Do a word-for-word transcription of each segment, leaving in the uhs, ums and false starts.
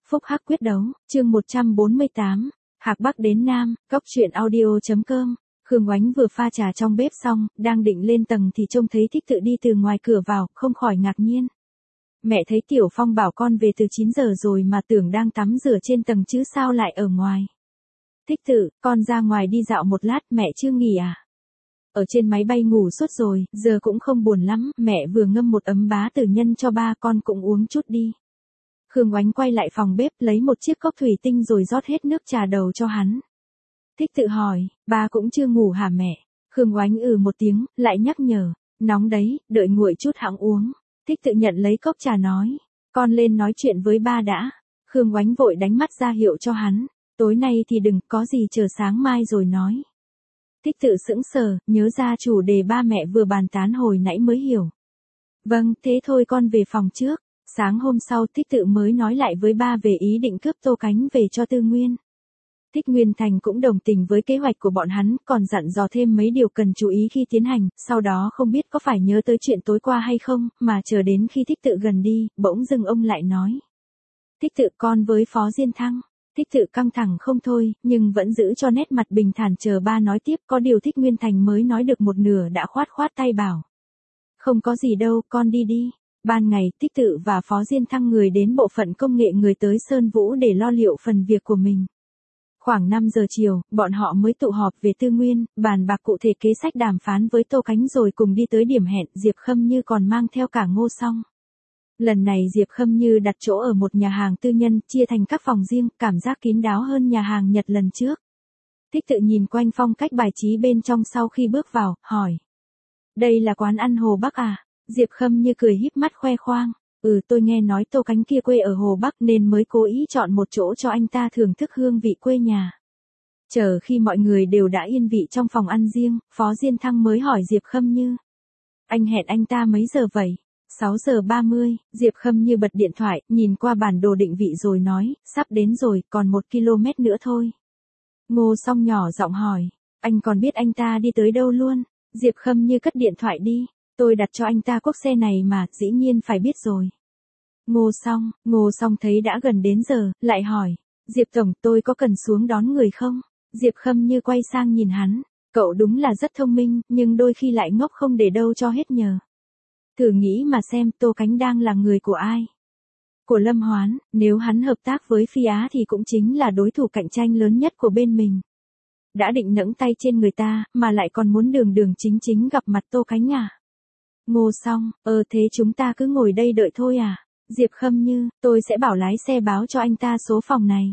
Phúc Hắc quyết đấu, chương một trăm bốn mươi tám, Hạc Bắc đến Nam, góc truyện audio.com. Khương Oánh vừa pha trà trong bếp xong, đang định lên tầng thì trông thấy Thích Tự đi từ ngoài cửa vào, không khỏi ngạc nhiên. Mẹ thấy Tiểu Phong bảo con về từ chín giờ rồi mà tưởng đang tắm rửa trên tầng chứ sao lại ở ngoài. Thích Tự, con ra ngoài đi dạo một lát, mẹ chưa nghỉ à? Ở trên máy bay ngủ suốt rồi, giờ cũng không buồn lắm, mẹ vừa ngâm một ấm bá tử nhân cho ba con cũng uống chút đi. Khương Oánh quay lại phòng bếp lấy một chiếc cốc thủy tinh rồi rót hết nước trà đầu cho hắn. Thích Tự hỏi, ba cũng chưa ngủ hả mẹ? Khương Oánh ừ một tiếng, lại nhắc nhở, nóng đấy, đợi nguội chút hẵng uống. Thích Tự nhận lấy cốc trà nói, con lên nói chuyện với ba đã. Khương Oánh vội đánh mắt ra hiệu cho hắn, tối nay thì đừng, có gì chờ sáng mai rồi nói. Thích Tự sững sờ, nhớ ra chủ đề ba mẹ vừa bàn tán hồi nãy mới hiểu. Vâng, thế thôi con về phòng trước. Sáng hôm sau Thích Tự mới nói lại với ba về ý định cướp Tô Cánh về cho Tư Nguyên. Thích Nguyên Thành cũng đồng tình với kế hoạch của bọn hắn, còn dặn dò thêm mấy điều cần chú ý khi tiến hành, sau đó không biết có phải nhớ tới chuyện tối qua hay không, mà chờ đến khi Thích Tự gần đi, bỗng dưng ông lại nói. Thích Tự con với Phó Diên Thăng. Thích Tự căng thẳng không thôi, nhưng vẫn giữ cho nét mặt bình thản chờ ba nói tiếp, có điều Thích Nguyên Thành mới nói được một nửa đã khoát khoát tay bảo. Không có gì đâu, con đi đi. Ban ngày, Thích Tự và Phó Diên Thăng người đến bộ phận công nghệ người tới Sơn Vũ để lo liệu phần việc của mình. Khoảng năm giờ chiều, bọn họ mới tụ họp về Tư Nguyên, bàn bạc cụ thể kế sách đàm phán với Tô Cánh rồi cùng đi tới điểm hẹn, Diệp Khâm Như còn mang theo cả Ngô Song. Lần này Diệp Khâm Như đặt chỗ ở một nhà hàng tư nhân, chia thành các phòng riêng, cảm giác kín đáo hơn nhà hàng Nhật lần trước. Thích Tự nhìn quanh phong cách bài trí bên trong sau khi bước vào, hỏi. Đây là quán ăn Hồ Bắc à? Diệp Khâm Như cười híp mắt khoe khoang. Ừ, tôi nghe nói Tô Cánh kia quê ở Hồ Bắc nên mới cố ý chọn một chỗ cho anh ta thưởng thức hương vị quê nhà. Chờ khi mọi người đều đã yên vị trong phòng ăn riêng, Phó Diên Thăng mới hỏi Diệp Khâm Như. Anh hẹn anh ta mấy giờ vậy? sáu giờ ba mươi, Diệp Khâm Như bật điện thoại, nhìn qua bản đồ định vị rồi nói, sắp đến rồi, còn một ki lô mét nữa thôi. Ngô Song nhỏ giọng hỏi, anh còn biết anh ta đi tới đâu luôn? Diệp Khâm Như cất điện thoại đi. Tôi đặt cho anh ta cốc xe này mà, dĩ nhiên phải biết rồi. Ngô Song, Ngô Song thấy đã gần đến giờ, lại hỏi, Diệp Tổng, tôi có cần xuống đón người không? Diệp Khâm Như quay sang nhìn hắn, cậu đúng là rất thông minh, nhưng đôi khi lại ngốc không để đâu cho hết nhờ. Thử nghĩ mà xem, Tô Cánh đang là người của ai? Của Lâm Hoán, nếu hắn hợp tác với Phi Á thì cũng chính là đối thủ cạnh tranh lớn nhất của bên mình. Đã định nẫng tay trên người ta, mà lại còn muốn đường đường chính chính gặp mặt Tô Cánh à? Ngô Song, ờ thế chúng ta cứ ngồi đây đợi thôi à? Diệp Khâm Như, tôi sẽ bảo lái xe báo cho anh ta số phòng này.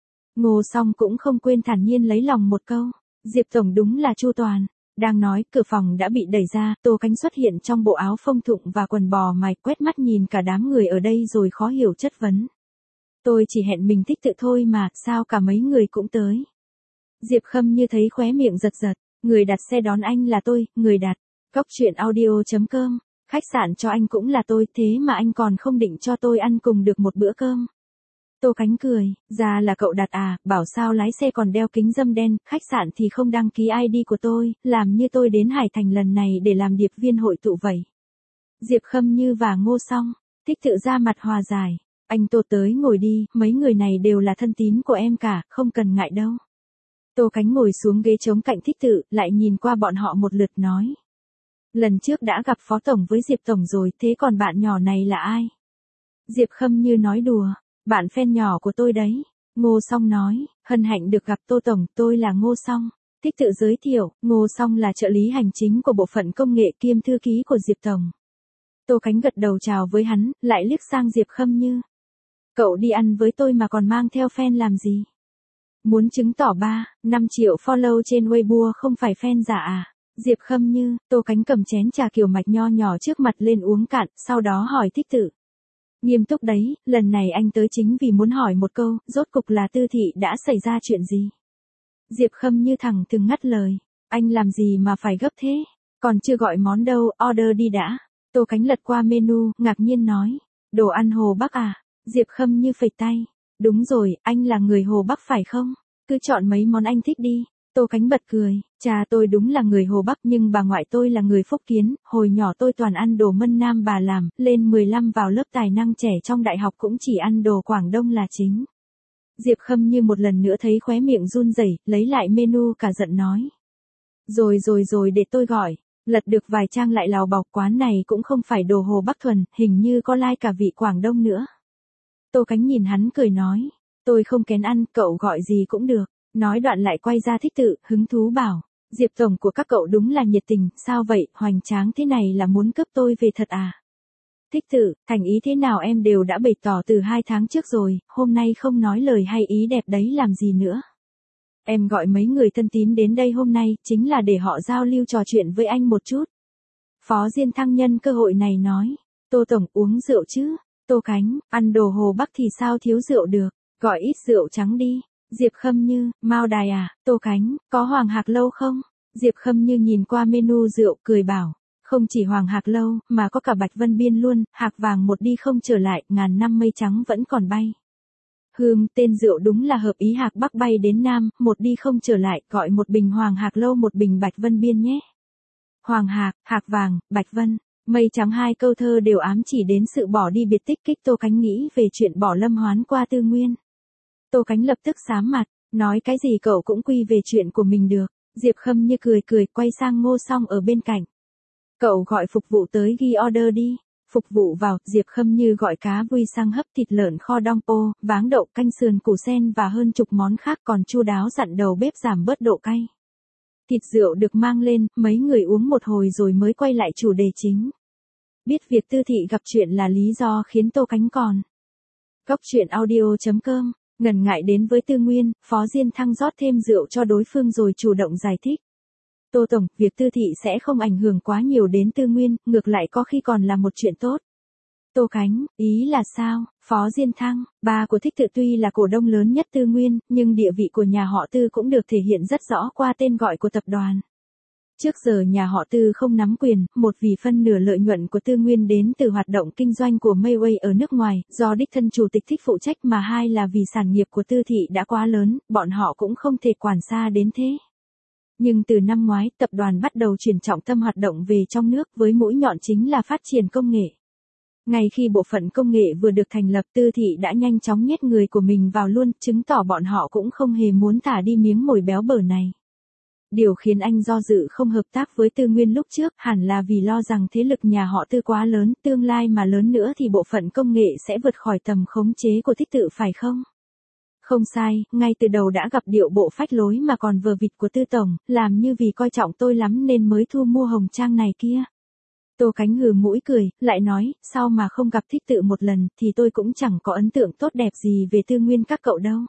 Ngô Song cũng không quên thản nhiên lấy lòng một câu. Diệp Tổng đúng là chu toàn. Đang nói, cửa phòng đã bị đẩy ra, Tô Cánh xuất hiện trong bộ áo phông thụng và quần bò mày, quét mắt nhìn cả đám người ở đây rồi khó hiểu chất vấn. Tôi chỉ hẹn mình Thích Tự thôi mà, sao cả mấy người cũng tới? Diệp Khâm Như thấy khóe miệng giật giật, người đặt xe đón anh là tôi, người đặt. Góc truyện audio.com, khách sạn cho anh cũng là tôi, thế mà anh còn không định cho tôi ăn cùng được một bữa cơm. Tô Cánh cười, ra là cậu đặt à, bảo sao lái xe còn đeo kính râm đen, khách sạn thì không đăng ký i đê của tôi, làm như tôi đến Hải Thành lần này để làm điệp viên hội tụ vậy. Diệp Khâm Như và Ngô Song, Thích Tự ra mặt hòa giải, anh Tô tới ngồi đi, mấy người này đều là thân tín của em cả, không cần ngại đâu. Tô Cánh ngồi xuống ghế trống cạnh Thích Tự, lại nhìn qua bọn họ một lượt nói. Lần trước đã gặp Phó Tổng với Diệp Tổng rồi, thế còn bạn nhỏ này là ai? Diệp Khâm Như nói đùa, bạn fan nhỏ của tôi đấy. Ngô Song nói, hân hạnh được gặp Tô Tổng, tôi là Ngô Song. Thích Tự giới thiệu, Ngô Song là trợ lý hành chính của bộ phận công nghệ kiêm thư ký của Diệp Tổng. Tô Cánh gật đầu chào với hắn, lại liếc sang Diệp Khâm Như. Cậu đi ăn với tôi mà còn mang theo fan làm gì? Muốn chứng tỏ ba, năm triệu follow trên Weibo không phải fan giả à? Diệp Khâm Như, Tô Cánh cầm chén trà kiểu mạch nho nhỏ trước mặt lên uống cạn, sau đó hỏi Thích Tự. Nghiêm túc đấy, lần này anh tới chính vì muốn hỏi một câu, rốt cục là Tư thị đã xảy ra chuyện gì? Diệp Khâm Như thẳng thừng ngắt lời, anh làm gì mà phải gấp thế? Còn chưa gọi món đâu, order đi đã. Tô Cánh lật qua menu, ngạc nhiên nói, đồ ăn Hồ Bắc à? Diệp Khâm Như phẩy tay, đúng rồi, anh là người Hồ Bắc phải không? Cứ chọn mấy món anh thích đi. Tô Cánh bật cười, cha tôi đúng là người Hồ Bắc nhưng bà ngoại tôi là người Phúc Kiến, hồi nhỏ tôi toàn ăn đồ Mân Nam bà làm, lên mười lăm vào lớp tài năng trẻ trong đại học cũng chỉ ăn đồ Quảng Đông là chính. Diệp Khâm Như một lần nữa thấy khóe miệng run rẩy, lấy lại menu cả giận nói. Rồi rồi rồi để tôi gọi, lật được vài trang lại lào bọc quán này cũng không phải đồ Hồ Bắc thuần, hình như có lai cả vị Quảng Đông nữa. Tô Cánh nhìn hắn cười nói, tôi không kén ăn, cậu gọi gì cũng được. Nói đoạn lại quay ra Thích Tự, hứng thú bảo, Diệp tổng của các cậu đúng là nhiệt tình, sao vậy, hoành tráng thế này là muốn cướp tôi về thật à? Thích Tự, thành ý thế nào em đều đã bày tỏ từ hai tháng trước rồi, hôm nay không nói lời hay ý đẹp đấy làm gì nữa. Em gọi mấy người thân tín đến đây hôm nay, chính là để họ giao lưu trò chuyện với anh một chút. Phó Diên Thăng nhân cơ hội này nói, Tô tổng uống rượu chứ, Tô Cánh, ăn đồ Hồ Bắc thì sao thiếu rượu được, gọi ít rượu trắng đi. Diệp Khâm Như, Mao Đài à, Tô Cánh, có Hoàng Hạc Lâu không? Diệp Khâm Như nhìn qua menu rượu cười bảo, không chỉ Hoàng Hạc Lâu, mà có cả Bạch Vân Biên luôn, hạc vàng một đi không trở lại, ngàn năm mây trắng vẫn còn bay. Hừm, tên rượu đúng là hợp ý, Hạc Bắc bay đến Nam, một đi không trở lại, gọi một bình Hoàng Hạc Lâu một bình Bạch Vân Biên nhé. Hoàng Hạc, Hạc vàng, Bạch Vân, mây trắng hai câu thơ đều ám chỉ đến sự bỏ đi biệt tích kích Tô Cánh nghĩ về chuyện bỏ Lâm Hoán qua Tư Nguyên. Tô Cánh lập tức xám mặt, nói cái gì cậu cũng quy về chuyện của mình được. Diệp Khâm Như cười cười quay sang Ngô Song ở bên cạnh. Cậu gọi phục vụ tới ghi order đi. Phục vụ vào, Diệp Khâm Như gọi cá vui sang hấp, thịt lợn kho đong ô, váng đậu, canh sườn củ sen và hơn chục món khác, còn chu đáo dặn đầu bếp giảm bớt độ cay. Thịt rượu được mang lên, mấy người uống một hồi rồi mới quay lại chủ đề chính. Biết việc Tư Thị gặp chuyện là lý do khiến Tô Cánh còn. Góc truyện audio chấm com ngần ngại đến với Tư Nguyên, Phó Diên Thăng rót thêm rượu cho đối phương rồi chủ động giải thích. Tô tổng, việc Tư Thị sẽ không ảnh hưởng quá nhiều đến Tư Nguyên, ngược lại có khi còn là một chuyện tốt. Tô Cánh, ý là sao? Phó Diên Thăng, ba của Thích Tự tuy là cổ đông lớn nhất Tư Nguyên, nhưng địa vị của nhà họ Tư cũng được thể hiện rất rõ qua tên gọi của tập đoàn. Trước giờ nhà họ Tư không nắm quyền, một vì phân nửa lợi nhuận của Tư Nguyên đến từ hoạt động kinh doanh của Mayway ở nước ngoài, do đích thân chủ tịch Thích phụ trách, mà hai là vì sản nghiệp của Tư Thị đã quá lớn, bọn họ cũng không thể quản xa đến thế. Nhưng từ năm ngoái, tập đoàn bắt đầu chuyển trọng tâm hoạt động về trong nước với mũi nhọn chính là phát triển công nghệ. Ngay khi bộ phận công nghệ vừa được thành lập, Tư Thị đã nhanh chóng nhét người của mình vào luôn, chứng tỏ bọn họ cũng không hề muốn thả đi miếng mồi béo bở này. Điều khiến anh do dự không hợp tác với Tư Nguyên lúc trước hẳn là vì lo rằng thế lực nhà họ Tư quá lớn, tương lai mà lớn nữa thì bộ phận công nghệ sẽ vượt khỏi tầm khống chế của Thích Tự phải không? Không sai, ngay từ đầu đã gặp điệu bộ phách lối mà còn vờ vịt của Tư tổng, làm như vì coi trọng tôi lắm nên mới thu mua Hồng Trang này kia. Tô Cánh hừ mũi cười, lại nói, sao mà không gặp Thích Tự một lần thì tôi cũng chẳng có ấn tượng tốt đẹp gì về Tư Nguyên các cậu đâu.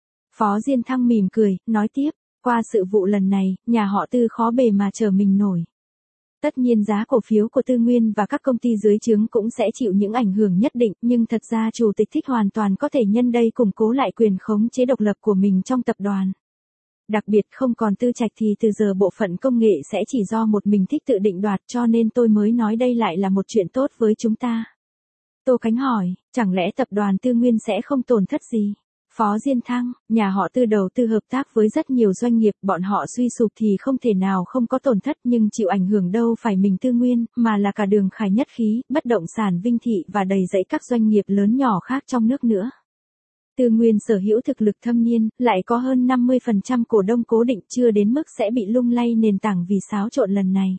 Phó Diên Thăng mỉm cười, nói tiếp. Qua sự vụ lần này, nhà họ Tư khó bề mà trở mình nổi. Tất nhiên giá cổ phiếu của Tư Nguyên và các công ty dưới trướng cũng sẽ chịu những ảnh hưởng nhất định, nhưng thật ra chủ tịch Thích hoàn toàn có thể nhân đây củng cố lại quyền khống chế độc lập của mình trong tập đoàn. Đặc biệt không còn Tư Trạch thì từ giờ bộ phận công nghệ sẽ chỉ do một mình Thích tự định đoạt, cho nên tôi mới nói đây lại là một chuyện tốt với chúng ta. Tô Cánh hỏi, chẳng lẽ tập đoàn Tư Nguyên sẽ không tổn thất gì? Phó Diên Thăng, nhà họ Tư đầu tư hợp tác với rất nhiều doanh nghiệp, bọn họ suy sụp thì không thể nào không có tổn thất, nhưng chịu ảnh hưởng đâu phải mình Tư Nguyên, mà là cả Đường Khải Nhất Khí, bất động sản Vinh Thị và đầy dẫy các doanh nghiệp lớn nhỏ khác trong nước nữa. Tư Nguyên sở hữu thực lực thâm niên, lại có hơn năm mươi phần trăm cổ đông cố định, chưa đến mức sẽ bị lung lay nền tảng vì xáo trộn lần này.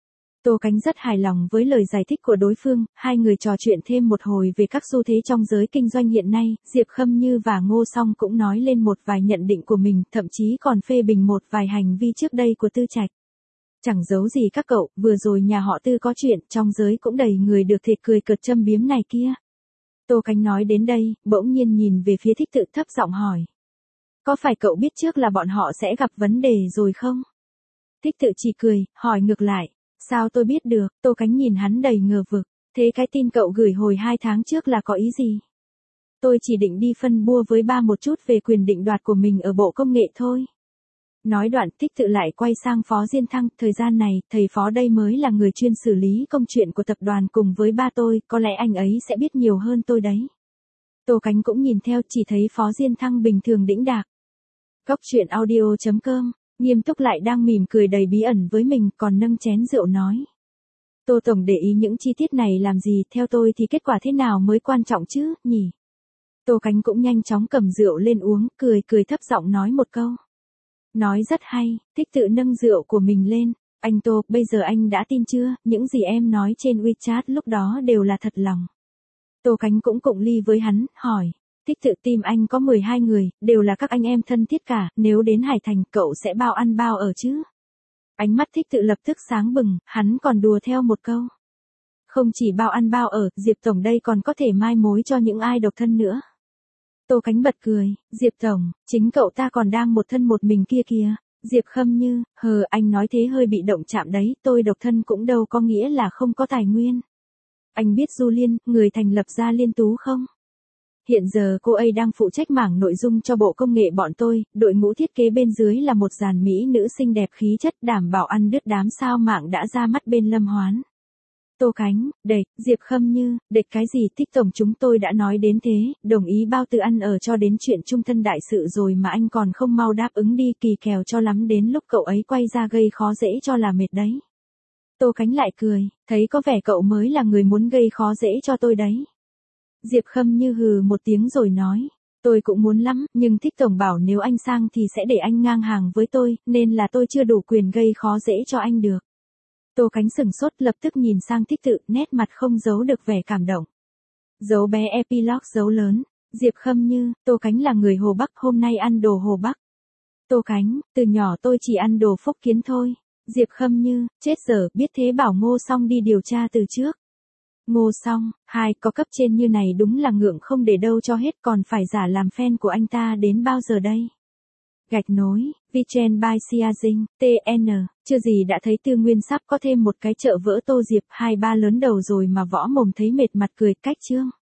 Tô Cánh rất hài lòng với lời giải thích của đối phương, hai người trò chuyện thêm một hồi về các xu thế trong giới kinh doanh hiện nay, Diệp Khâm Như và Ngô Song cũng nói lên một vài nhận định của mình, thậm chí còn phê bình một vài hành vi trước đây của Tư Trạch. Chẳng giấu gì các cậu, vừa rồi nhà họ Tư có chuyện, trong giới cũng đầy người được thịt cười cợt châm biếm này kia. Tô Cánh nói đến đây, bỗng nhiên nhìn về phía Thích Tự thấp giọng hỏi. Có phải cậu biết trước là bọn họ sẽ gặp vấn đề rồi không? Thích Tự chỉ cười, hỏi ngược lại. Sao tôi biết được? Tô Cánh nhìn hắn đầy ngờ vực. Thế cái tin cậu gửi hồi hai tháng trước là có ý gì? Tôi chỉ định đi phân bua với ba một chút về quyền định đoạt của mình ở Bộ Công nghệ thôi. Nói đoạn Thích Tự lại quay sang Phó Diên Thăng. Thời gian này, thầy Phó đây mới là người chuyên xử lý công chuyện của tập đoàn cùng với ba tôi, có lẽ anh ấy sẽ biết nhiều hơn tôi đấy. Tô Cánh cũng nhìn theo, chỉ thấy Phó Diên Thăng bình thường đĩnh đạc. Góc truyện audio chấm com Nghiêm túc lại đang mỉm cười đầy bí ẩn với mình, còn nâng chén rượu nói. Tô Tổng để ý những chi tiết này làm gì, theo tôi thì kết quả thế nào mới quan trọng chứ, nhỉ? Tô Cánh cũng nhanh chóng cầm rượu lên uống, cười cười thấp giọng nói một câu. Nói rất hay, Thích tự nâng rượu của mình lên. Anh Tô, bây giờ anh đã tin chưa, những gì em nói trên WeChat lúc đó đều là thật lòng. Tô Cánh cũng cụng ly với hắn, hỏi. Thích tự, team anh có mười hai người, đều là các anh em thân thiết cả, nếu đến Hải Thành cậu sẽ bao ăn bao ở chứ? Ánh mắt Thích tự lập tức sáng bừng, hắn còn đùa theo một câu. Không chỉ bao ăn bao ở, Diệp Tổng đây còn có thể mai mối cho những ai độc thân nữa. Tô Cánh bật cười, Diệp Tổng, chính cậu ta còn đang một thân một mình kia kìa. Diệp Khâm Như, hờ anh nói thế hơi bị động chạm đấy, tôi độc thân cũng đâu có nghĩa là không có tài nguyên. Anh biết Du Liên, người thành lập ra Liên Tú không? Hiện giờ cô ấy đang phụ trách mảng nội dung cho bộ công nghệ bọn tôi, đội ngũ thiết kế bên dưới là một dàn mỹ nữ xinh đẹp khí chất đảm bảo ăn đứt đám sao mạng đã ra mắt bên Lâm Hoán. Tô Cánh, đệt, Diệp Khâm Như, đệt cái gì, Thích Tổng chúng tôi đã nói đến thế, đồng ý bao từ ăn ở cho đến chuyện chung thân đại sự rồi mà anh còn không mau đáp ứng đi, kỳ kèo cho lắm đến lúc cậu ấy quay ra gây khó dễ cho là mệt đấy. Tô Cánh lại cười, thấy có vẻ cậu mới là người muốn gây khó dễ cho tôi đấy. Diệp Khâm Như hừ một tiếng rồi nói, tôi cũng muốn lắm, nhưng Thích Tổng bảo nếu anh sang thì sẽ để anh ngang hàng với tôi, nên là tôi chưa đủ quyền gây khó dễ cho anh được. Tô Cánh sửng sốt lập tức nhìn sang Thích tự, nét mặt không giấu được vẻ cảm động. Dấu bé epilogue dấu lớn, Diệp Khâm Như, Tô Cánh là người Hồ Bắc, hôm nay ăn đồ Hồ Bắc. Tô Cánh, từ nhỏ tôi chỉ ăn đồ Phúc Kiến thôi. Diệp Khâm Như, chết giờ, biết thế bảo Ngô Song đi điều tra từ trước. Ngô Song, hai, có cấp trên như này đúng là ngượng không để đâu cho hết, còn phải giả làm fan của anh ta đến bao giờ đây? Gạch nối, Vichen by Siazing, tê en, chưa gì đã thấy Tư Nguyên sắp có thêm một cái chợ vỡ Tô Diệp, hai ba lớn đầu rồi mà võ mồm thấy mệt mặt cười, cách chương.